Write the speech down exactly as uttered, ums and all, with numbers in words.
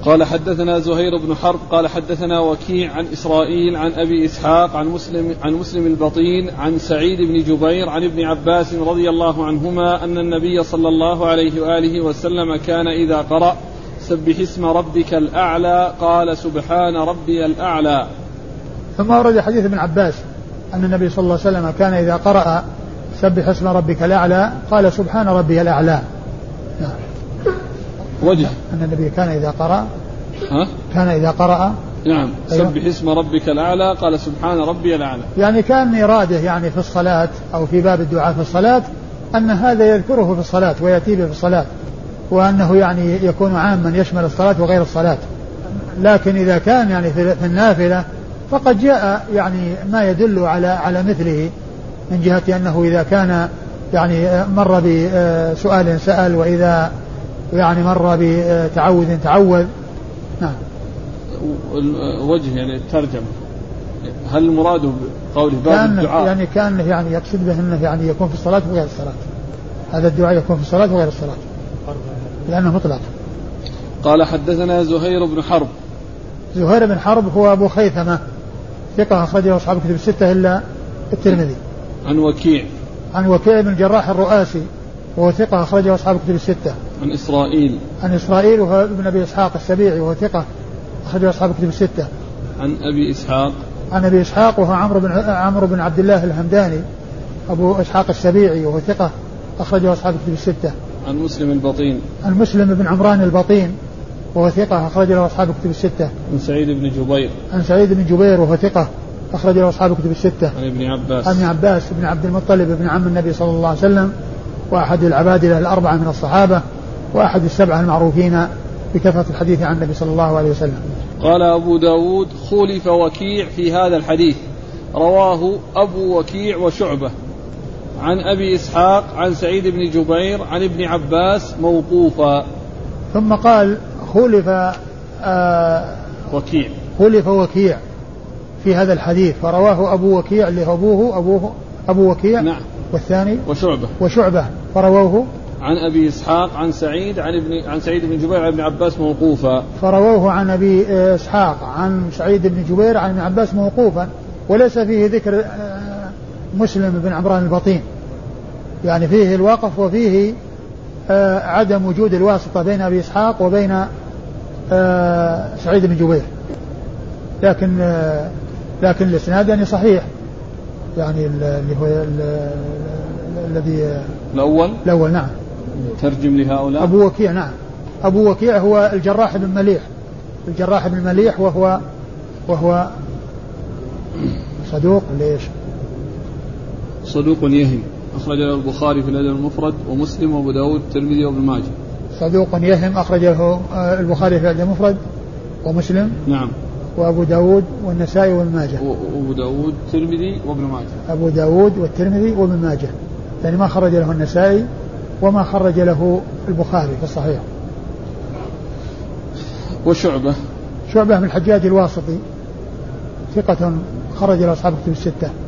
قال حدثنا زهير بن حرب قال حدثنا وكيع عن إسرائيل عن أبي إسحاق عن مسلم, عن مسلم البطين عن سعيد بن جبير عن ابن عباس رضي الله عنهما أن النبي صلى الله عليه وآله وسلم كان إذا قرأ سبح اسم ربك الأعلى قال سبحان ربي الأعلى. ثم ورد حديث ابن عباس أن النبي صلى الله عليه وسلم كان إذا قرأ سبح اسم ربك الأعلى قال سبحان ربي الأعلى. نعم. وجه أن النبي كان إذا قرأ ها؟ كان إذا قرأ نعم سبح اسم ربك الأعلى قال سبحان ربي الأعلى، يعني كان إراده يعني في الصلاة أو في باب الدعاء في الصلاة أن هذا يذكره في الصلاة ويأتي به في الصلاة، وأنه يعني يكون عاما يشمل الصلاة وغير الصلاة. لكن إذا كان يعني في النافلة فقد جاء يعني ما يدل على على مثله من جهة أنه إذا كان يعني مر بسؤال سأل، وإذا يعني مر بتعوذ تعوذ. نعم. وجه يعني الترجمة، هل المراد بقوله باب الدعاء يعني كان يعني يقصد به أنه يعني يكون في الصلاة وغير الصلاة، هذا الدعاء يكون في الصلاة وغير الصلاة لأنه مطلق. قال حدثنا زهير بن حرب. زهير بن حرب هو أبو خيثمة ثقة أخرجه أصحاب الكتب الستة إلا الترمذي. عن وكيع. عن وكيع بن الجراح الرؤاسي وهو ثقة أخرجه أصحاب الكتب الستة. عن إسرائيل. عن إسرائيل وهو ابن أبي إسحاق السبيعي وهو ثقة أخرجه أصحاب الكتب الستة. عن أبي إسحاق. عن أبي إسحاق وهو عمرو بن عمرو بن عبد الله الهمداني أبو إسحاق السبيعي وهو ثقة أخرجه أصحاب الكتب الستة. عن مسلم البطين. عن مسلم بن عمران البطين وهو ثقة أخرج له أصحاب الكتب الستة. عن سعيد بن جبير. عن سعيد بن جبير وهو ثقة أخرج له أصحاب الكتب الستة. عن ابن عباس. عن ابن عباس بن عبد المطلب بن عم النبي صلى الله عليه وسلم وأحد العبادلة الأربعة من الصحابة وأحد السبعة المعروفين بكثرة الحديث عن النبي صلى الله عليه وسلم. قال أبو داود خولف وكيع في هذا الحديث، رواه أبو وكيع وشعبة عن أبي إسحاق عن سعيد بن جبير عن ابن عباس موقوفا. ثم قال خولف آه وكيع خولف وكيع في هذا الحديث، فرواه أبو وكيع اللي هو أبوه أبوه أبو وكيع. نعم. والثاني وشعبة وشعبة فرواه عن أبي إسحاق عن سعيد عن ابن عن سعيد بن جبير عن ابن عباس موقوفا. فرواه عن أبي إسحاق عن سعيد بن جبير عن ابن عباس موقوفا، وليس فيه ذكر مسلم بن عمران البطين، يعني فيه الوقف وفيه عدم وجود الواسطة بين أبي إسحاق وبين سعيد بن جبير، لكن لكن الإسناد يعني صحيح، يعني اللي هو الذي الأول الأول نعم. ترجم لهؤلاء أبو وكيع. نعم أبو وكيع هو الجراح بن مليح، الجراح بن مليح وهو وهو صدوق ليش صدوق يهم أخرج له البخاري في الأدب المفرد ومسلم وأبو داود والترمذي وابن ماجه. صدوق يهم أخرج له البخاري في الأدب المفرد ومسلم نعم وأبو داود والنسائي وابن ماجه. وأبو داود والترمذي وابن ماجه. أبو داود والترمذي وابن ماجه، يعني ما خرج له النسائي وما خرج له البخاري في الصحيح. وشعبة شعبة من الحجاج الواسطي ثقة خرج له أصحاب الكتب الستة.